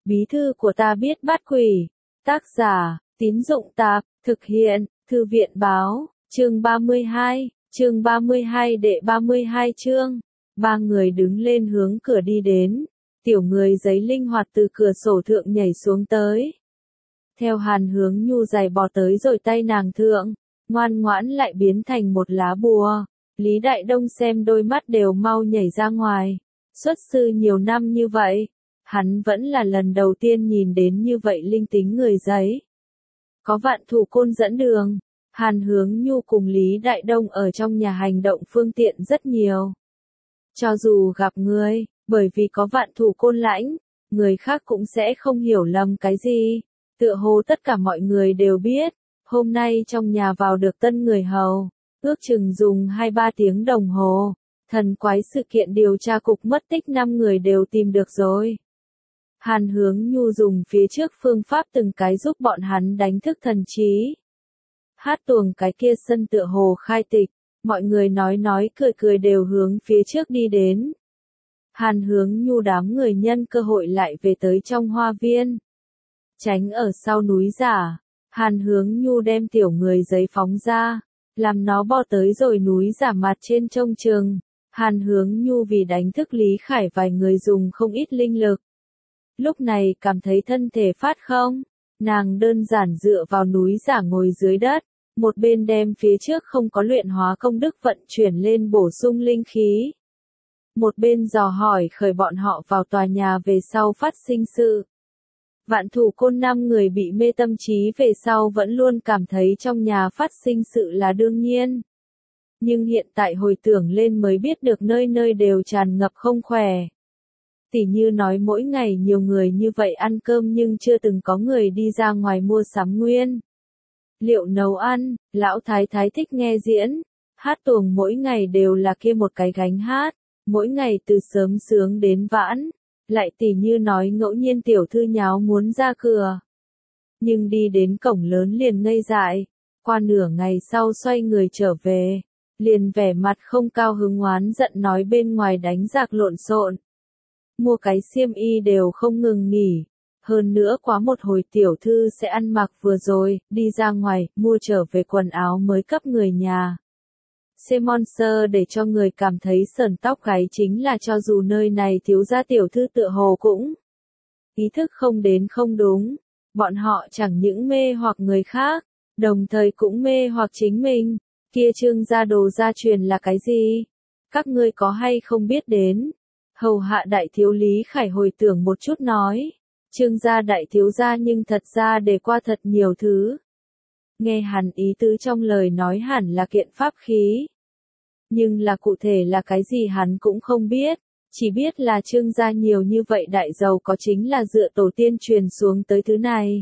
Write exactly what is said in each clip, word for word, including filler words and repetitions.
Bí thư của ta biết bắt quỷ. Tác giả, Tín Dụng Tạp, thực hiện, Thư viện Báo, chương ba mươi hai, chương ba mươi hai đệ ba mươi hai chương. Ba người đứng lên hướng cửa đi đến. Tiểu người giấy linh hoạt từ cửa sổ thượng nhảy xuống tới. Theo Hàn Hướng Nhu giày bò tới rồi tay nàng thượng, ngoan ngoãn lại biến thành một lá bùa. Lý Đại Đông xem đôi mắt đều mau nhảy ra ngoài. Xuất sư nhiều năm như vậy, hắn vẫn là lần đầu tiên nhìn đến như vậy linh tính người giấy. Có Vạn Thủ Côn dẫn đường, Hàn Hướng Nhu cùng Lý Đại Đông ở trong nhà hành động phương tiện rất nhiều. Cho dù gặp người, bởi vì có Vạn Thủ Côn lãnh, người khác cũng sẽ không hiểu lầm cái gì. Tựa hồ tất cả mọi người đều biết, hôm nay trong nhà vào được tân người hầu, ước chừng dùng hai ba tiếng đồng hồ, thần quái sự kiện điều tra cục mất tích năm người đều tìm được rồi. Hàn Hướng Nhu dùng phía trước phương pháp từng cái giúp bọn hắn đánh thức thần trí. Hát tuồng cái kia sân tựa hồ khai tịch, mọi người nói nói cười cười đều hướng phía trước đi đến. Hàn Hướng Nhu đám người nhân cơ hội lại về tới trong hoa viên. Tránh ở sau núi giả, Hàn Hướng Nhu đem tiểu người giấy phóng ra, làm nó bò tới rồi núi giả mặt trên trông chừng. Hàn Hướng Nhu vì đánh thức Lý Khải vài người dùng không ít linh lực. Lúc này cảm thấy thân thể phát không, nàng đơn giản dựa vào núi giả ngồi dưới đất, một bên đem phía trước không có luyện hóa công đức vận chuyển lên bổ sung linh khí. Một bên dò hỏi khởi bọn họ vào tòa nhà về sau phát sinh sự. Vạn Thủ Côn năm người bị mê tâm trí về sau vẫn luôn cảm thấy trong nhà phát sinh sự là đương nhiên. Nhưng hiện tại hồi tưởng lên mới biết được nơi nơi đều tràn ngập không khỏe. Tỉ như nói mỗi ngày nhiều người như vậy ăn cơm nhưng chưa từng có người đi ra ngoài mua sắm nguyên liệu nấu ăn, lão thái thái thích nghe diễn, hát tuồng mỗi ngày đều là kia một cái gánh hát, mỗi ngày từ sớm sướng đến vãn, lại tỉ như nói ngẫu nhiên tiểu thư nháo muốn ra cửa. Nhưng đi đến cổng lớn liền ngây dại, qua nửa ngày sau xoay người trở về, liền vẻ mặt không cao hứng oán giận nói bên ngoài đánh giặc lộn xộn. Mua cái xiêm y đều không ngừng nghỉ. Hơn nữa quá một hồi tiểu thư sẽ ăn mặc vừa rồi, đi ra ngoài, mua trở về quần áo mới cấp người nhà. Semonser để cho người cảm thấy sởn tóc gáy chính là cho dù nơi này thiếu gia tiểu thư tựa hồ cũng ý thức không đến không đúng. Bọn họ chẳng những mê hoặc người khác, đồng thời cũng mê hoặc chính mình. Kia Trương gia đồ gia truyền là cái gì? Các ngươi có hay không biết đến? Hầu hạ đại thiếu Lý Khải hồi tưởng một chút nói. Trương gia đại thiếu gia nhưng thật ra để qua thật nhiều thứ. Nghe hẳn ý tứ trong lời nói hẳn là kiện pháp khí. Nhưng là cụ thể là cái gì hắn cũng không biết. Chỉ biết là Trương gia nhiều như vậy đại giàu có chính là dựa tổ tiên truyền xuống tới thứ này.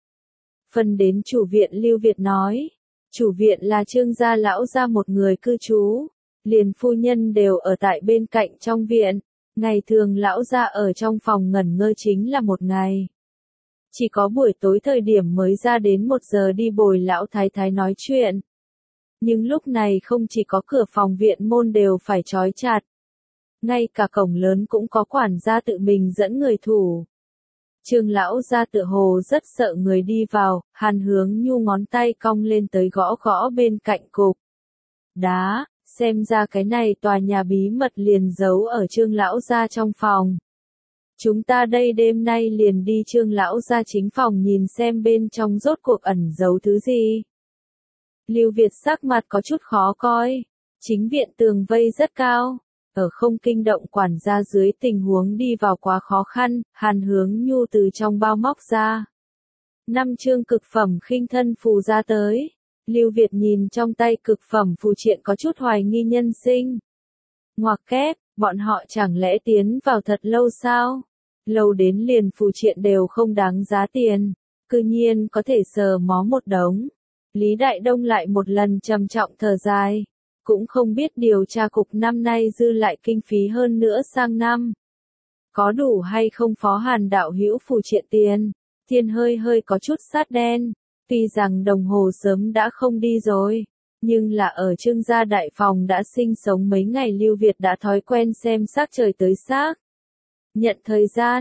Phần đến chủ viện Lưu Việt nói. Chủ viện là Trương gia lão gia một người cư trú. Liền phu nhân đều ở tại bên cạnh trong viện. Ngày thường lão gia ở trong phòng ngẩn ngơ chính là một ngày. Chỉ có buổi tối thời điểm mới ra đến một giờ đi bồi lão thái thái nói chuyện. Nhưng lúc này không chỉ có cửa phòng viện môn đều phải trói chặt. Ngay cả cổng lớn cũng có quản gia tự mình dẫn người thủ. Trương lão gia tựa hồ rất sợ người đi vào, Hàn Hướng Nhu ngón tay cong lên tới gõ gõ bên cạnh cục đá. Xem ra cái này tòa nhà bí mật liền giấu ở Trương lão gia trong phòng. Chúng ta đây đêm nay liền đi Trương lão gia chính phòng nhìn xem bên trong rốt cuộc ẩn giấu thứ gì. Lưu Việt sắc mặt có chút khó coi. Chính viện tường vây rất cao. Ở không kinh động quản gia dưới tình huống đi vào quá khó khăn, Hàn Hướng Nhu từ trong bao móc ra. Năm chương cực phẩm khinh thân phù ra tới. Lưu Việt nhìn trong tay cực phẩm phù triện có chút hoài nghi nhân sinh. Ngoặc kép, bọn họ chẳng lẽ tiến vào thật lâu sao? Lâu đến liền phù triện đều không đáng giá tiền. Cư nhiên có thể sờ mó một đống. Lý Đại Đông lại một lần trầm trọng thở dài. Cũng không biết điều tra cục năm nay dư lại kinh phí hơn nữa sang năm. Có đủ hay không phó Hàn đạo hữu phù triện tiền? Thiên hơi hơi có chút sát đen. Tuy rằng đồng hồ sớm đã không đi rồi, nhưng là ở Trương gia đại phòng đã sinh sống mấy ngày Lưu Việt đã thói quen xem sắc trời tới sắc. Nhận thời gian,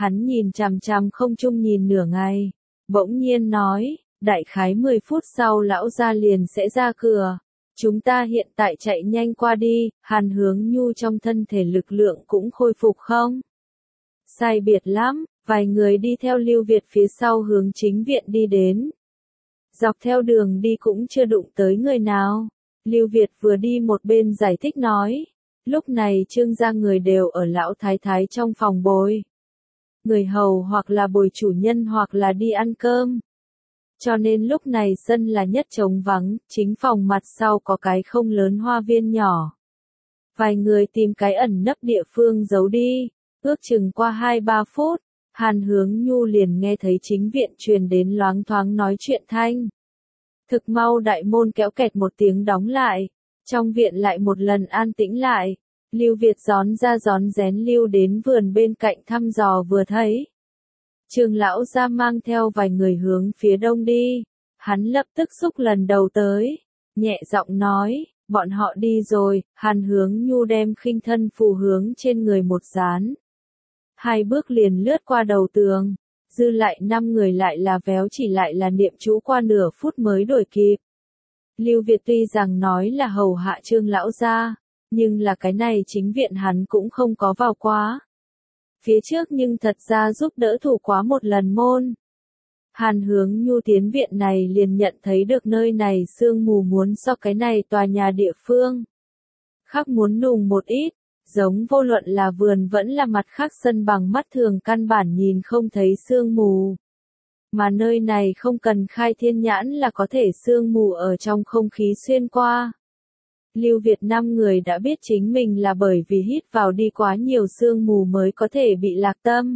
Hắn nhìn chằm chằm không trung nhìn nửa ngày, bỗng nhiên nói, đại khái mười phút sau lão gia liền sẽ ra cửa. Chúng ta hiện tại chạy nhanh qua đi, Hàn Hướng Nhu trong thân thể lực lượng cũng khôi phục không? Sai biệt lắm, vài người đi theo Lưu Việt phía sau hướng chính viện đi đến. Dọc theo đường đi cũng chưa đụng tới người nào. Lưu Việt vừa đi một bên giải thích nói. Lúc này Trương gia người đều ở lão thái thái trong phòng bồi. Người hầu hoặc là bồi chủ nhân hoặc là đi ăn cơm. Cho nên lúc này sân là nhất trống vắng, chính phòng mặt sau có cái không lớn hoa viên nhỏ. Vài người tìm cái ẩn nấp địa phương giấu đi, ước chừng qua hai ba phút, Hàn Hướng Nhu liền nghe thấy chính viện truyền đến loáng thoáng nói chuyện thanh. Thực mau đại môn kéo kẹt một tiếng đóng lại, trong viện lại một lần an tĩnh lại, Lưu Việt gión ra gión rén lưu đến vườn bên cạnh thăm dò vừa thấy. Trương lão gia mang theo vài người hướng phía đông đi, hắn lập tức xúc lần đầu tới, nhẹ giọng nói, bọn họ đi rồi, Hàn Hướng Nhu đem khinh thân phù hướng trên người một dán. Hai bước liền lướt qua đầu tường, dư lại năm người lại là véo chỉ lại là niệm chú qua nửa phút mới đổi kịp. Lưu Việt tuy rằng nói là hầu hạ Trương lão gia, nhưng là cái này chính viện hắn cũng không có vào quá. Phía trước nhưng thật ra giúp đỡ thủ quá một lần môn. Hàn Hướng Nhu tiến viện này liền nhận thấy được nơi này sương mù muốn so cái này tòa nhà địa phương. Khác muốn nùng một ít, giống vô luận là vườn vẫn là mặt khác sân bằng mắt thường căn bản nhìn không thấy sương mù. Mà nơi này không cần khai thiên nhãn là có thể sương mù ở trong không khí xuyên qua. Lưu Việt năm người đã biết chính mình là bởi vì hít vào đi quá nhiều sương mù mới có thể bị lạc tâm.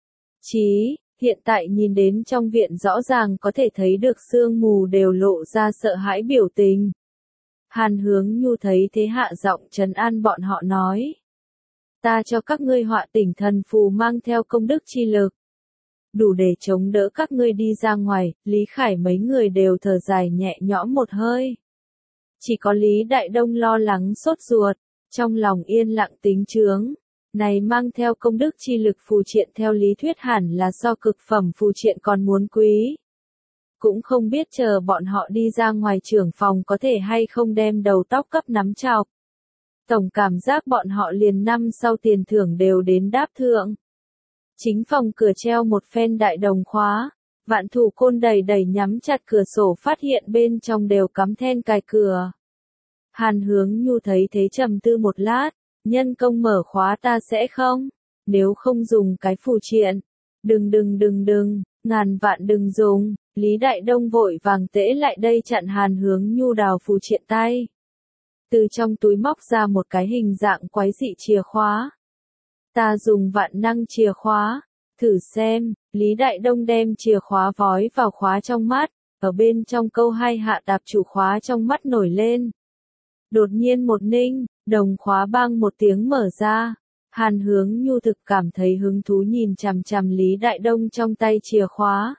Chí, hiện tại nhìn đến trong viện rõ ràng có thể thấy được sương mù đều lộ ra sợ hãi biểu tình. Hàn Hướng Nhu thấy thế hạ giọng trấn an bọn họ nói. Ta cho các ngươi họa tỉnh thần phù mang theo công đức chi lực. Đủ để chống đỡ các ngươi đi ra ngoài, Lý Khải mấy người đều thở dài nhẹ nhõm một hơi. Chỉ có Lý Đại Đông lo lắng sốt ruột, trong lòng yên lặng tính chướng. Này mang theo công đức chi lực phù triện theo lý thuyết hẳn là so cực phẩm phù triện còn muốn quý. Cũng không biết chờ bọn họ đi ra ngoài trưởng phòng có thể hay không đem đầu tóc cấp nắm chọc. Tổng cảm giác bọn họ liền năm sau tiền thưởng đều đến đáp thượng. Chính phòng cửa treo một phen đại đồng khóa. Vạn thủ côn đầy đầy nhắm chặt cửa sổ phát hiện bên trong đều cắm then cài cửa. Hàn Hướng Nhu thấy thế trầm tư một lát, nhân công mở khóa ta sẽ không, nếu không dùng cái phù triện. Đừng đừng đừng đừng, ngàn vạn đừng dùng, Lý Đại Đông vội vàng tễ lại đây chặn Hàn Hướng Nhu đào phù triện tay. Từ trong túi móc ra một cái hình dạng quái dị chìa khóa. Ta dùng vạn năng chìa khóa. Thử xem, Lý Đại Đông đem chìa khóa vói vào khóa trong mắt, ở bên trong câu hai hạ tạp chủ khóa trong mắt nổi lên. Đột nhiên một ninh, đồng khóa bang một tiếng mở ra. Hàn Hướng Nhu thực cảm thấy hứng thú nhìn chằm chằm Lý Đại Đông trong tay chìa khóa.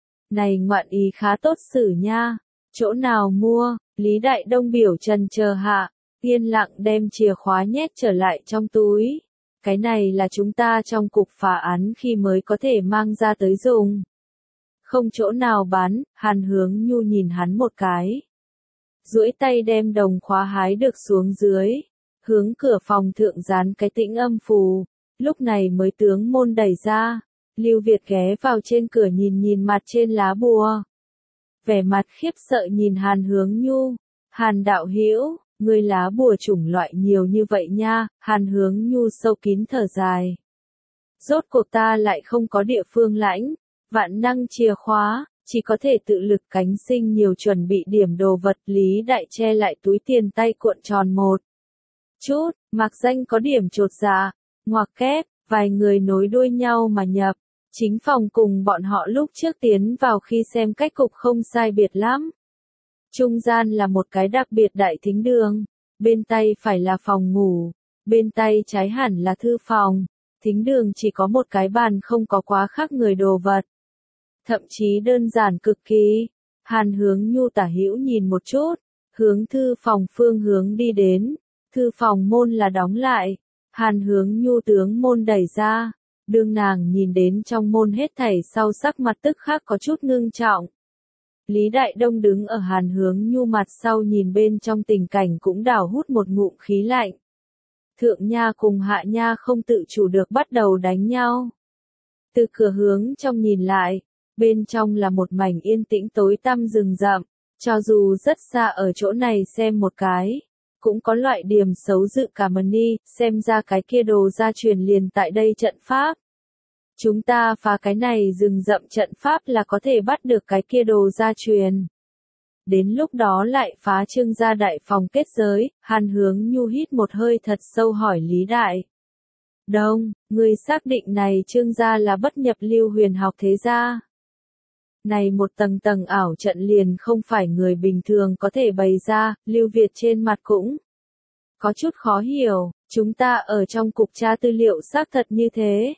Này ngoạn ý khá tốt xử nha, chỗ nào mua, Lý Đại Đông biểu trần chờ hạ, yên lặng đem chìa khóa nhét trở lại trong túi. Cái này là chúng ta trong cục phá án khi mới có thể mang ra tới dùng. Không chỗ nào bán, Hàn Hướng Nhu nhìn hắn một cái. Duỗi tay đem đồng khóa hái được xuống dưới, hướng cửa phòng thượng dán cái tĩnh âm phù, lúc này mới tướng môn đẩy ra. Lưu Việt ghé vào trên cửa nhìn nhìn mặt trên lá bùa. Vẻ mặt khiếp sợ nhìn Hàn Hướng Nhu, Hàn đạo hữu. Người lá bùa chủng loại nhiều như vậy nha, Hàn Hướng Nhu sâu kín thở dài. Rốt cuộc ta lại không có địa phương lãnh, vạn năng chìa khóa, chỉ có thể tự lực cánh sinh nhiều chuẩn bị điểm đồ vật. Lý Đại che lại túi tiền tay cuộn tròn một chút, mặc danh có điểm chột dạ, ngoặc kép, vài người nối đuôi nhau mà nhập. Chính phòng cùng bọn họ lúc trước tiến vào khi xem cách cục không sai biệt lắm. Trung gian là một cái đặc biệt đại thính đường, bên tay phải là phòng ngủ, bên tay trái hẳn là thư phòng, thính đường chỉ có một cái bàn không có quá khác người đồ vật. Thậm chí đơn giản cực kỳ, Hàn Hướng Nhu tả hữu nhìn một chút, hướng thư phòng phương hướng đi đến, thư phòng môn là đóng lại, Hàn Hướng Nhu tướng môn đẩy ra, Đương nàng nhìn đến trong môn hết thảy sau sắc mặt tức khắc có chút ngưng trọng. Lý Đại Đông đứng ở Hàn Hướng Nhu mặt sau nhìn bên trong tình cảnh cũng đảo hút một ngụm khí lạnh. Thượng nha cùng hạ nha không tự chủ được bắt đầu đánh nhau. Từ cửa hướng trong nhìn lại, bên trong là một mảnh yên tĩnh tối tăm rừng rậm, cho dù rất xa ở chỗ này xem một cái, cũng có loại điểm xấu dự cảm đi, xem ra cái kia đồ gia truyền liền tại đây trận pháp. Chúng ta phá cái này rừng rậm trận pháp là có thể bắt được cái kia đồ gia truyền. Đến lúc đó lại phá Trương gia đại phòng kết giới, Hàn Hướng Nhu hít một hơi thật sâu hỏi Lý Đại Đông, người xác định này Trương gia là bất nhập lưu huyền học thế gia. Này một tầng tầng ảo trận liền không phải người bình thường có thể bày ra, Lưu Việt trên mặt cũng có chút khó hiểu, chúng ta ở trong cục tra tư liệu xác thật như thế.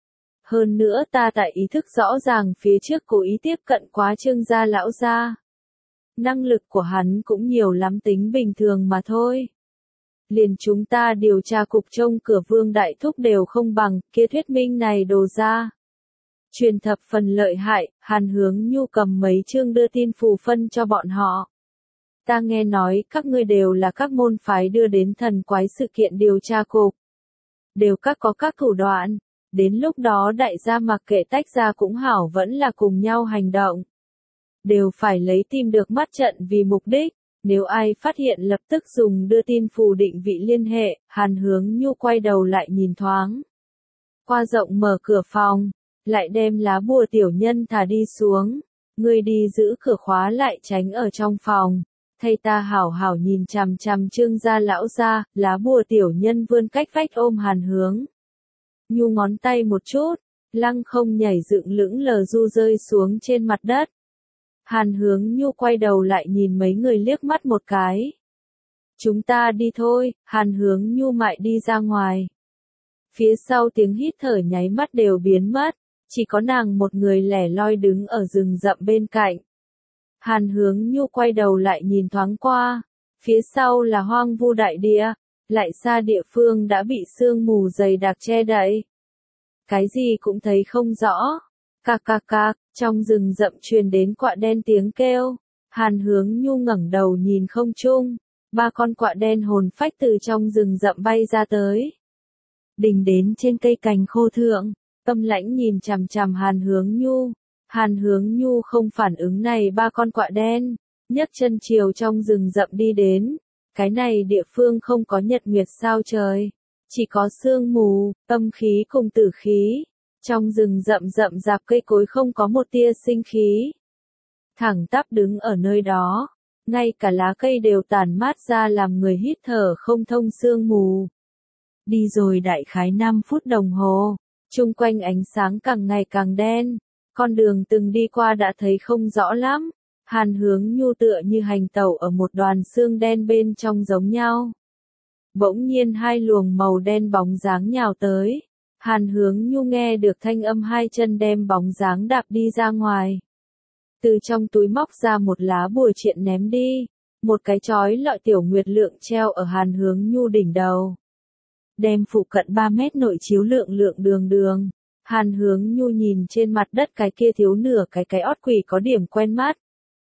Hơn nữa ta tại ý thức rõ ràng phía trước cố ý tiếp cận quá Trương gia lão gia. Năng lực của hắn cũng nhiều lắm tính bình thường mà thôi. Liền chúng ta điều tra cục trông cửa Vương Đại Thúc đều không bằng, kia thuyết minh này đồ ra. Truyền thập phần lợi hại, Hàn Hướng Nhu cầm mấy chương đưa tin phù phân cho bọn họ. Ta nghe nói các ngươi đều là các môn phái đưa đến thần quái sự kiện điều tra cục. Đều các có các thủ đoạn, đến lúc đó đại gia mặc kệ tách ra cũng hảo vẫn là cùng nhau hành động. Đều phải lấy tìm được mắt trận vì mục đích, nếu ai phát hiện lập tức dùng đưa tin phù định vị liên hệ, Hàn Hướng Nhu quay đầu lại nhìn thoáng. Qua rộng mở cửa phòng, lại đem lá bùa tiểu nhân thả đi xuống, người đi giữ cửa khóa lại tránh ở trong phòng, thay ta hảo hảo nhìn chằm chằm Trương gia lão gia, lá bùa tiểu nhân vươn cách vách ôm Hàn Hướng Nhu ngón tay một chút, lăng không nhảy dựng lững lờ du rơi xuống trên mặt đất. Hàn Hướng Nhu quay đầu lại nhìn mấy người liếc mắt một cái. Chúng ta đi thôi, Hàn Hướng Nhu mại đi ra ngoài. Phía sau tiếng hít thở nháy mắt đều biến mất, chỉ có nàng một người lẻ loi đứng ở rừng rậm bên cạnh. Hàn Hướng Nhu quay đầu lại nhìn thoáng qua, phía sau là hoang vu đại địa, lại xa địa phương đã bị sương mù dày đặc che đậy. Cái gì cũng thấy không rõ. Cạc cạc cạc, trong rừng rậm truyền đến quạ đen tiếng kêu. Hàn Hướng Nhu ngẩng đầu nhìn không trung, ba con quạ đen hồn phách từ trong rừng rậm bay ra tới. Đỉnh đến trên cây cành khô thượng, Tâm Lãnh nhìn chằm chằm Hàn Hướng Nhu. Hàn Hướng Nhu không phản ứng này ba con quạ đen, nhấc chân chiều trong rừng rậm đi đến. Cái này địa phương không có nhật nguyệt sao trời, chỉ có sương mù, âm khí cùng tử khí. Trong rừng rậm rậm rạp cây cối không có một tia sinh khí. Thẳng tắp đứng ở nơi đó, ngay cả lá cây đều tản mát ra làm người hít thở không thông sương mù. Đi rồi đại khái năm phút đồng hồ, chung quanh ánh sáng càng ngày càng đen, con đường từng đi qua đã thấy không rõ lắm. Hàn Hướng Nhu tựa như hành tẩu ở một đoàn sương đen bên trong giống nhau. Bỗng nhiên hai luồng màu đen bóng dáng nhào tới. Hàn Hướng Nhu nghe được thanh âm hai chân đem bóng dáng đạp đi ra ngoài. Từ trong túi móc ra một lá bùa triện ném đi. Một cái chói lọi tiểu nguyệt lượng treo ở Hàn Hướng Nhu đỉnh đầu. Đem phụ cận ba mét nội chiếu lượng lượng đường đường. Hàn Hướng Nhu nhìn trên mặt đất cái kia thiếu nửa cái cái ót quỷ có điểm quen mắt.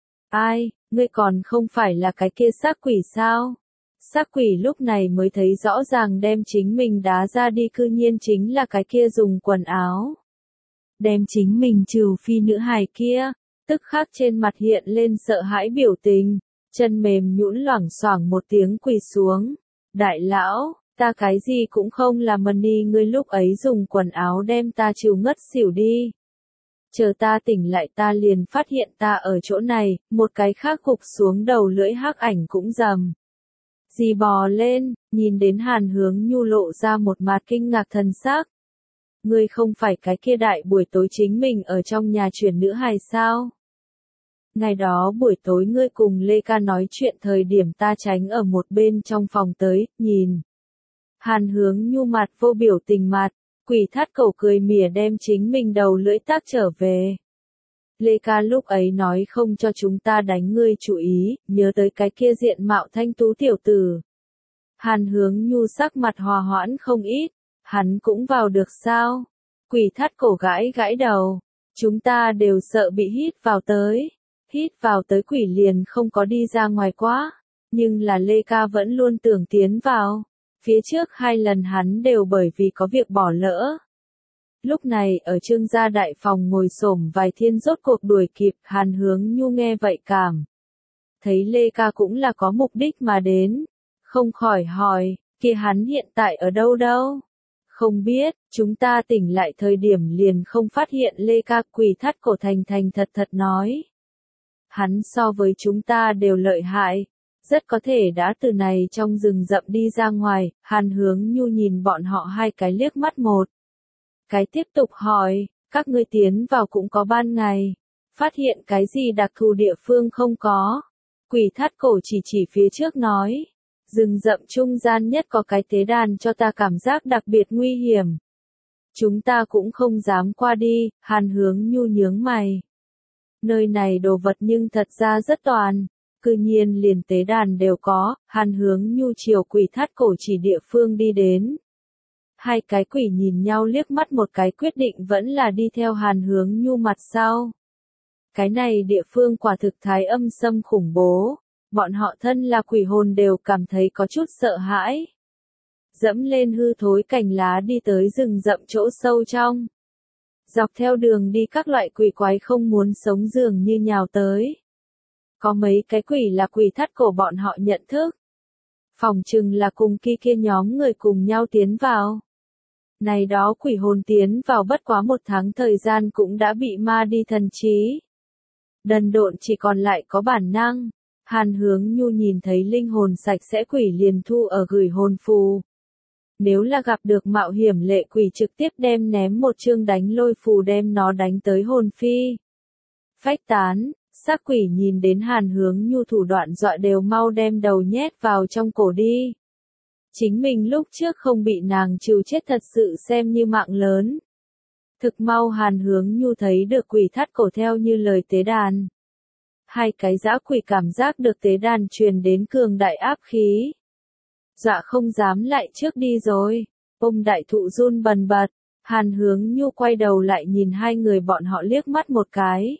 Ai, ngươi còn không phải là cái kia xác quỷ sao? Xác quỷ lúc này mới thấy rõ ràng đem chính mình đá ra đi, cư nhiên chính là cái kia dùng quần áo. Đem chính mình trừ phi nữ hài kia, tức khắc trên mặt hiện lên sợ hãi biểu tình, chân mềm nhũn loảng xoảng một tiếng quỳ xuống. Đại lão, ta cái gì cũng không làm mần đi, ngươi lúc ấy dùng quần áo đem ta trừ ngất xỉu đi. Chờ ta tỉnh lại ta liền phát hiện ta ở chỗ này, một cái khác gục xuống đầu lưỡi hắc ảnh cũng rầm. Dì bò lên, nhìn đến Hàn Hướng Nhu lộ ra một mặt kinh ngạc thần sắc. Ngươi không phải cái kia đại buổi tối chính mình ở trong nhà chuyển nữ hài sao? Ngày đó buổi tối ngươi cùng Lê Ca nói chuyện thời điểm ta tránh ở một bên trong phòng tới, nhìn. Hàn Hướng Nhu mặt vô biểu tình mặt, quỷ thắt cổ cười mỉa đem chính mình đầu lưỡi tác trở về. Lê Ca lúc ấy nói không cho chúng ta đánh ngươi chú ý, nhớ tới cái kia diện mạo thanh tú tiểu tử. Hàn Hướng Nhu sắc mặt hòa hoãn không ít, hắn cũng vào được sao? Quỷ thắt cổ gãi gãi đầu. Chúng ta đều sợ bị hít vào tới. Hít vào tới quỷ liền không có đi ra ngoài quá. Nhưng là Lê Ca vẫn luôn tưởng tiến vào. Phía trước hai lần hắn đều bởi vì có việc bỏ lỡ. Lúc này ở Trương gia đại phòng ngồi xổm vài thiên rốt cuộc đuổi kịp, Hàn Hướng Nhu nghe vậy cảm. Thấy Lê Ca cũng là có mục đích mà đến. Không khỏi hỏi, kia hắn hiện tại ở đâu đâu? Không biết, chúng ta tỉnh lại thời điểm liền không phát hiện Lê Ca. Quỷ thắt cổ thành thành thật thật nói. Hắn so với chúng ta đều lợi hại. Rất có thể đã từ này trong rừng rậm đi ra ngoài. Hàn Hướng Nhu nhìn bọn họ hai cái liếc mắt một. Cái tiếp tục hỏi, các ngươi tiến vào cũng có ban ngày. Phát hiện cái gì đặc thù địa phương không có? Quỷ thắt cổ chỉ chỉ phía trước nói. Rừng rậm trung gian nhất có cái tế đàn cho ta cảm giác đặc biệt nguy hiểm. Chúng ta cũng không dám qua đi. Hàn Hướng Nhu nhướng mày. Nơi này đồ vật nhưng thật ra rất toàn. Cư nhiên liền tế đàn đều có. Hàn Hướng Nhu chiều quỷ thắt cổ chỉ địa phương đi đến. Hai cái quỷ nhìn nhau liếc mắt một cái quyết định vẫn là đi theo Hàn Hướng Nhu mặt sau. Cái này địa phương quả thực thái âm xâm khủng bố. Bọn họ thân là quỷ hồn đều cảm thấy có chút sợ hãi. Dẫm lên hư thối cành lá đi tới rừng rậm chỗ sâu trong. Dọc theo đường đi các loại quỷ quái không muốn sống dường như nhào tới. Có mấy cái quỷ là quỷ thắt cổ bọn họ nhận thức. Phòng chừng là cùng kia kia nhóm người cùng nhau tiến vào. Này đó quỷ hồn tiến vào bất quá một tháng thời gian cũng đã bị ma đi thần trí. Đần độn chỉ còn lại có bản năng. Hàn Hướng Nhu nhìn thấy linh hồn sạch sẽ quỷ liền thu ở gửi hồn phù. Nếu là gặp được mạo hiểm lệ quỷ trực tiếp đem ném một chương đánh lôi phù đem nó đánh tới hồn phi. Phách tán, xác quỷ nhìn đến Hàn Hướng Nhu thủ đoạn dọa đều mau đem đầu nhét vào trong cổ đi. Chính mình lúc trước không bị nàng trừ chết thật sự xem như mạng lớn. Thực mau Hàn Hướng Nhu thấy được quỷ thắt cổ theo như lời tế đàn. Hai cái dã quỷ cảm giác được tế đàn truyền đến cường đại áp khí. Dọa không dám lại trước đi rồi. Ôm đại thụ run bần bật. Hàn Hướng Nhu quay đầu lại nhìn hai người bọn họ liếc mắt một cái.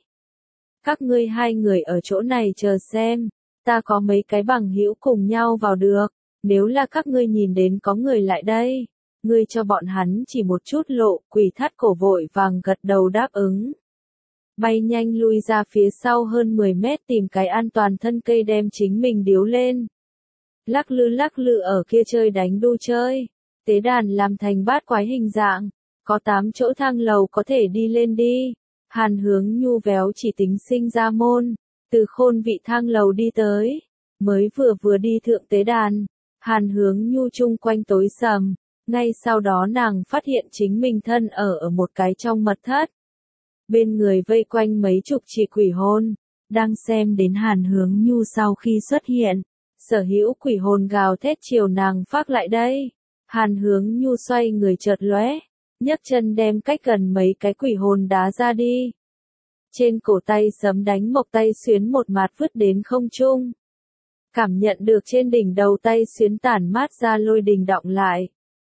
Các ngươi hai người ở chỗ này chờ xem. Ta có mấy cái bằng hữu cùng nhau vào được. Nếu là các ngươi nhìn đến có người lại đây. Ngươi cho bọn hắn chỉ một chút lộ. Quỷ thắt cổ vội vàng gật đầu đáp ứng. Bay nhanh lui ra phía sau hơn mười mét tìm cái an toàn thân cây đem chính mình điếu lên. Lắc lư lắc lư ở kia chơi đánh đu chơi. Tế đàn làm thành bát quái hình dạng. Có tám chỗ thang lầu có thể đi lên đi. Hàn Hướng Nhu véo chỉ tính sinh ra môn. Từ khôn vị thang lầu đi tới. Mới vừa vừa đi thượng tế đàn. Hàn Hướng Nhu chung quanh tối sầm. Ngay sau đó nàng phát hiện chính mình thân ở ở một cái trong mật thất. Bên người vây quanh mấy chục chỉ quỷ hồn. Đang xem đến Hàn Hướng Nhu sau khi xuất hiện. Sở hữu quỷ hồn gào thét chiều nàng phát lại đây. Hàn Hướng Nhu xoay người chợt lóe, nhấc chân đem cách gần mấy cái quỷ hồn đá ra đi. Trên cổ tay sấm đánh mộc tay xuyến một mạt vứt đến không trung. Cảm nhận được trên đỉnh đầu tay xuyến tản mát ra lôi đình động lại.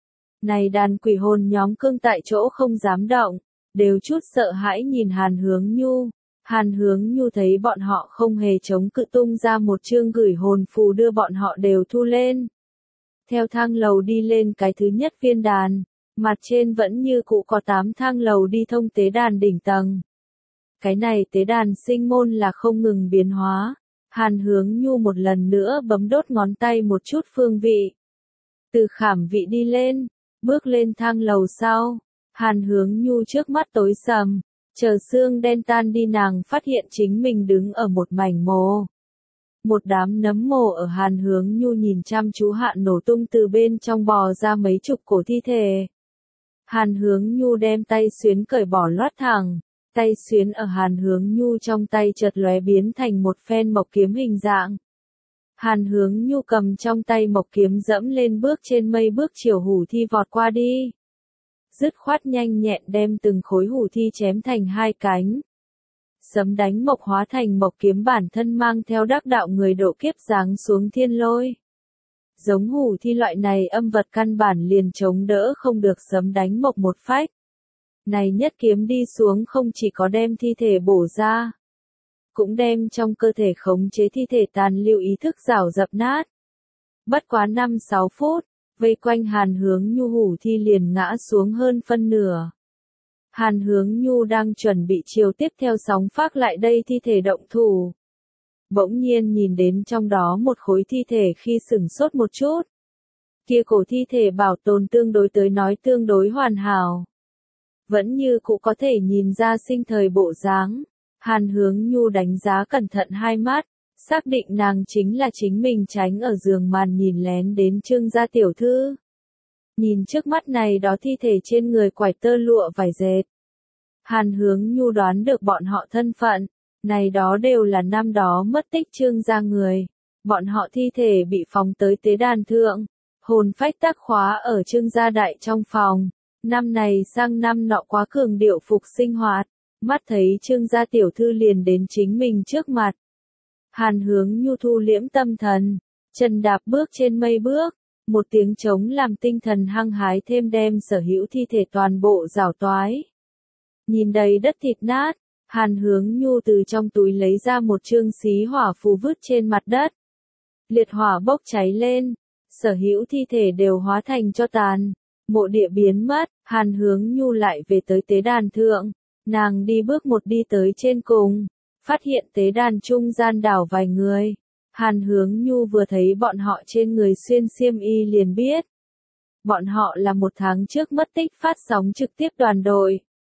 Này đàn quỷ hồn nhóm cương tại chỗ không dám động, đều chút sợ hãi nhìn Hàn Hướng Nhu. Hàn Hướng Nhu thấy bọn họ không hề chống cự tung ra một chương gửi hồn phù đưa bọn họ đều thu lên. Theo thang lầu đi lên cái thứ nhất viên đàn, mặt trên vẫn như cũ có tám thang lầu đi thông tế đàn đỉnh tầng. Cái này tế đàn sinh môn là không ngừng biến hóa. Hàn Hướng Nhu một lần nữa bấm đốt ngón tay một chút phương vị. Từ khảm vị đi lên, bước lên thang lầu sau. Hàn Hướng Nhu trước mắt tối sầm. Chờ xương đen tan đi nàng phát hiện chính mình đứng ở một mảnh mồ. Một đám nấm mồ ở Hàn Hướng Nhu nhìn chăm chú hạ nổ tung từ bên trong bò ra mấy chục cổ thi thể. Hàn Hướng Nhu đem tay xuyến cởi bỏ lót thẳng, tay xuyến ở Hàn Hướng Nhu trong tay chợt lóe biến thành một phen mộc kiếm hình dạng. Hàn Hướng Nhu cầm trong tay mộc kiếm dẫm lên bước trên mây bước chiều hủ thi vọt qua đi. Dứt khoát nhanh nhẹn đem từng khối hủ thi chém thành hai cánh. Sấm đánh mộc hóa thành mộc kiếm bản thân mang theo đắc đạo người độ kiếp giáng xuống thiên lôi. Giống hủ thi loại này âm vật căn bản liền chống đỡ không được sấm đánh mộc một phách. Này nhất kiếm đi xuống không chỉ có đem thi thể bổ ra, cũng đem trong cơ thể khống chế thi thể tàn lưu ý thức rảo dập nát. Bất quá năm sáu phút, vây quanh Hàn Hướng Nhu hủ thi liền ngã xuống hơn phân nửa. Hàn Hướng Nhu đang chuẩn bị chiều tiếp theo sóng phát lại đây thi thể động thủ. Bỗng nhiên nhìn đến trong đó một khối thi thể khi sửng sốt một chút. Kia cổ thi thể bảo tồn tương đối tới nói tương đối hoàn hảo. Vẫn như cũ có thể nhìn ra sinh thời bộ dáng. Hàn Hướng Nhu đánh giá cẩn thận hai mắt, xác định nàng chính là chính mình tránh ở giường màn nhìn lén đến Trương gia tiểu thư. Nhìn trước mắt này đó thi thể trên người quải tơ lụa vải dệt. Hàn Hướng Nhu đoán được bọn họ thân phận, này đó đều là năm đó mất tích Trương gia người. Bọn họ thi thể bị phóng tới tế đàn thượng, hồn phách tác khóa ở Trương gia đại trong phòng. Năm này sang năm nọ quá cường điệu phục sinh hoạt, mắt thấy Trương gia tiểu thư liền đến chính mình trước mặt. Hàn Hướng Nhu thu liễm tâm thần, chân đạp bước trên mây bước, một tiếng trống làm tinh thần hăng hái thêm đem sở hữu thi thể toàn bộ rảo toái. Nhìn đầy đất thịt nát, Hàn Hướng Nhu từ trong túi lấy ra một chương xí hỏa phù vứt trên mặt đất. Liệt hỏa bốc cháy lên, sở hữu thi thể đều hóa thành tro tàn, mộ địa biến mất, Hàn Hướng Nhu lại về tới tế đàn thượng, nàng đi bước một đi tới trên cùng, phát hiện tế đàn trung gian đảo vài người. Hàn Hướng Nhu vừa thấy bọn họ trên người xuyên xiêm y liền biết. Bọn họ là một tháng trước mất tích phát sóng trực tiếp đoàn đội.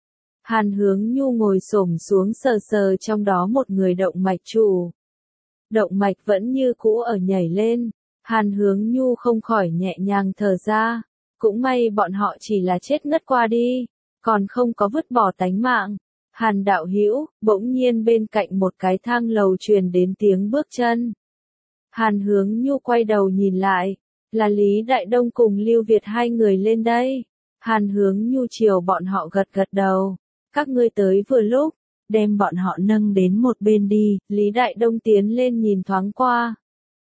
Hàn Hướng Nhu ngồi xổm xuống sờ sờ trong đó một người động mạch chủ. Động mạch vẫn như cũ ở nhảy lên, Hàn Hướng Nhu không khỏi nhẹ nhàng thở ra, cũng may bọn họ chỉ là chết ngất qua đi, còn không có vứt bỏ tánh mạng. Hàn đạo hữu, bỗng nhiên bên cạnh một cái thang lầu truyền đến tiếng bước chân. Hàn Hướng Nhu quay đầu nhìn lại, là Lý Đại Đông cùng Lưu Việt hai người lên đây. Hàn Hướng Nhu chiều bọn họ gật gật đầu, các ngươi tới vừa lúc, đem bọn họ nâng đến một bên đi. Lý Đại Đông tiến lên nhìn thoáng qua.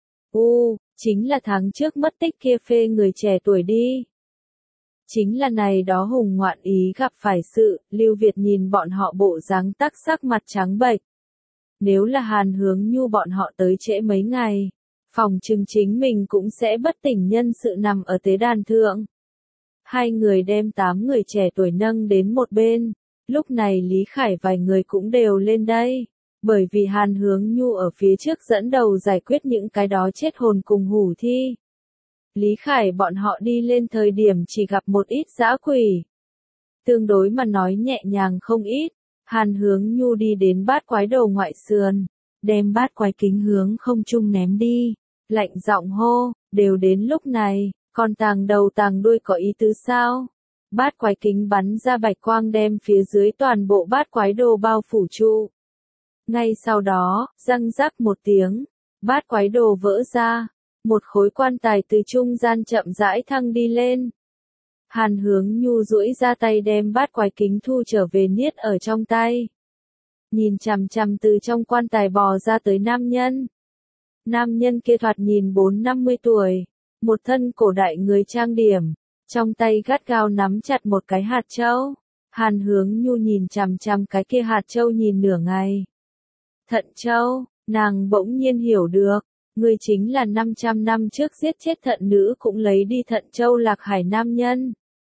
U, chính là tháng trước mất tích kia phê người trẻ tuổi đi. Chính là này đó hùng ngoạn ý gặp phải sự, Lưu Việt nhìn bọn họ bộ dáng tắc sắc mặt trắng bệch. Nếu là Hàn Hướng Nhu bọn họ tới trễ mấy ngày, phòng trừng chính mình cũng sẽ bất tỉnh nhân sự nằm ở tế đàn thượng. Hai người đem tám người trẻ tuổi nâng đến một bên, lúc này Lý Khải vài người cũng đều lên đây, bởi vì Hàn Hướng Nhu ở phía trước dẫn đầu giải quyết những cái đó chết hồn cùng hủ thi. Lý Khải bọn họ đi lên thời điểm chỉ gặp một ít dã quỷ. Tương đối mà nói nhẹ nhàng không ít, Hàn Hướng Nhu đi đến bát quái đồ ngoại sườn, đem bát quái kính hướng không trung ném đi, lạnh giọng hô, đều đến lúc này, còn tàng đầu tàng đuôi có ý tứ sao? Bát quái kính bắn ra bạch quang đem phía dưới toàn bộ bát quái đồ bao phủ trụ. Ngay sau đó, răng rắc một tiếng, bát quái đồ vỡ ra. Một khối quan tài từ trung gian chậm rãi thăng đi lên. Hàn Hướng Nhu duỗi ra tay đem bát quái kính thu trở về niết ở trong tay. Nhìn chằm chằm từ trong quan tài bò ra tới nam nhân. Nam nhân kia thoạt nhìn bốn năm mươi tuổi, một thân cổ đại người trang điểm, trong tay gắt gao nắm chặt một cái hạt châu. Hàn Hướng Nhu nhìn chằm chằm cái kia hạt châu nhìn nửa ngày. Thận châu, nàng bỗng nhiên hiểu được. Người chính là năm trăm năm trước giết chết thận nữ cũng lấy đi thận châu Lạc Hải nam nhân.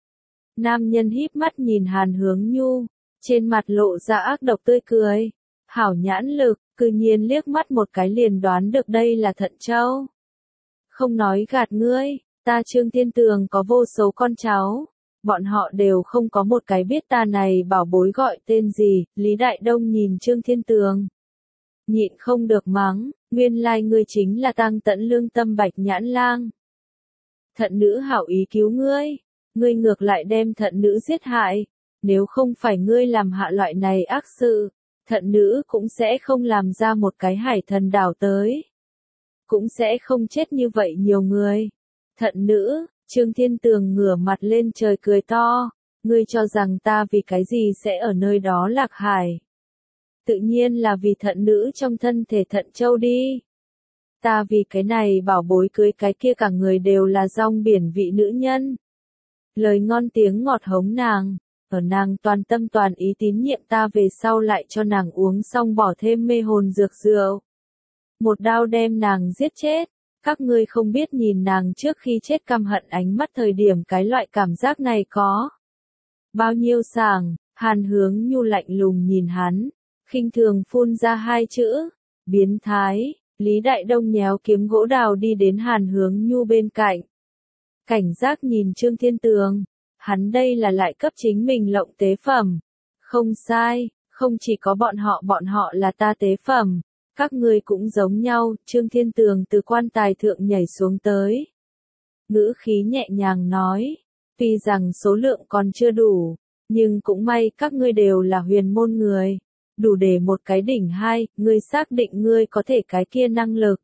Nam nhân híp mắt nhìn Hàn Hướng Nhu, trên mặt lộ ra ác độc tươi cười. Hảo nhãn lực, cư nhiên liếc mắt một cái liền đoán được đây là thận châu. Không nói gạt ngươi, ta Trương Thiên Tường có vô số con cháu. Bọn họ đều không có một cái biết ta này bảo bối gọi tên gì. Lý Đại Đông nhìn Trương Thiên Tường, nhịn không được mắng, nguyên lai ngươi chính là Tang Tẫn lương tâm Bạch Nhãn Lang. Thận nữ hảo ý cứu ngươi, ngươi ngược lại đem thận nữ giết hại, nếu không phải ngươi làm hạ loại này ác sự, thận nữ cũng sẽ không làm ra một cái hải thần đảo tới. Cũng sẽ không chết như vậy nhiều người. Thận nữ, Trương Thiên Tường ngửa mặt lên trời cười to, ngươi cho rằng ta vì cái gì sẽ ở nơi đó Lạc Hải. Tự nhiên là vì thận nữ trong thân thể thận châu đi. Ta vì cái này bảo bối cưới cái kia cả người đều là rong biển vị nữ nhân. Lời ngon tiếng ngọt hống nàng, ở nàng toàn tâm toàn ý tín nhiệm ta về sau lại cho nàng uống xong bỏ thêm mê hồn dược rượu. Một đao đem nàng giết chết, các ngươi không biết nhìn nàng trước khi chết căm hận ánh mắt thời điểm cái loại cảm giác này có bao nhiêu sảng. Hàn Hướng Nhu lạnh lùng nhìn hắn, khinh thường phun ra hai chữ, biến thái. Lý Đại Đông nhéo kiếm gỗ đào đi đến Hàn Hướng Nhu bên cạnh. Cảnh giác nhìn Trương Thiên Tường, hắn đây là lại cấp chính mình lộng tế phẩm. Không sai, không chỉ có bọn họ bọn họ là ta tế phẩm, các ngươi cũng giống nhau. Trương Thiên Tường từ quan tài thượng nhảy xuống tới. Ngữ khí nhẹ nhàng nói, tuy rằng số lượng còn chưa đủ, nhưng cũng may các ngươi đều là huyền môn người. Đủ để một cái đỉnh hai, ngươi xác định ngươi có thể cái kia năng lực.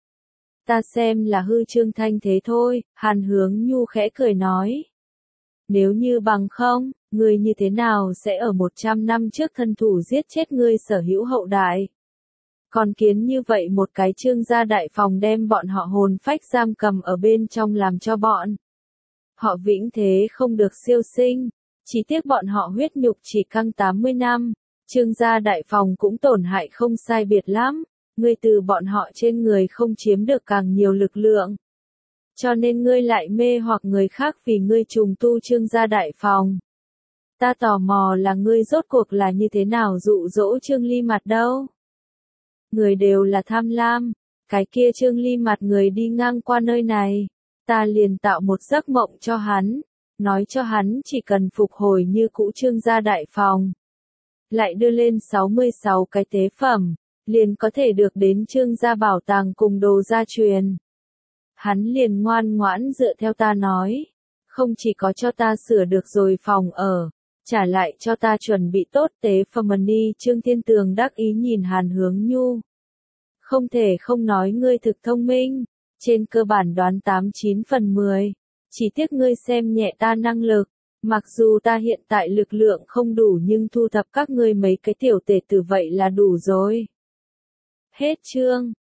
Ta xem là hư trương thanh thế thôi, Hàn Hướng Nhu khẽ cười nói. Nếu như bằng không, ngươi như thế nào sẽ ở một trăm năm trước thân thủ giết chết ngươi sở hữu hậu đại. Còn kiến như vậy một cái Trương gia đại phòng đem bọn họ hồn phách giam cầm ở bên trong làm cho bọn họ vĩnh thế không được siêu sinh, chỉ tiếc bọn họ huyết nhục chỉ căng tám mươi năm. Trương gia đại phòng cũng tổn hại không sai biệt lắm, ngươi từ bọn họ trên người không chiếm được càng nhiều lực lượng. Cho nên ngươi lại mê hoặc người khác vì ngươi trùng tu Trương gia đại phòng. Ta tò mò là ngươi rốt cuộc là như thế nào dụ dỗ Trương Ly Mặt đâu. Người đều là tham lam, cái kia Trương Ly Mặt người đi ngang qua nơi này, ta liền tạo một giấc mộng cho hắn, nói cho hắn chỉ cần phục hồi như cũ Trương gia đại phòng. Lại đưa lên sáu mươi sáu cái tế phẩm, liền có thể được đến Trương gia bảo tàng cùng đồ gia truyền. Hắn liền ngoan ngoãn dựa theo ta nói, không chỉ có cho ta sửa được rồi phòng ở, trả lại cho ta chuẩn bị tốt tế phẩm đi. Trương Thiên Tường đắc ý nhìn Hàn Hướng Nhu. Không thể không nói ngươi thực thông minh, trên cơ bản đoán tám chín phần mười, chỉ tiếc ngươi xem nhẹ ta năng lực. Mặc dù ta hiện tại lực lượng không đủ nhưng thu thập các ngươi mấy cái tiểu tể tử vậy là đủ rồi. Hết chương.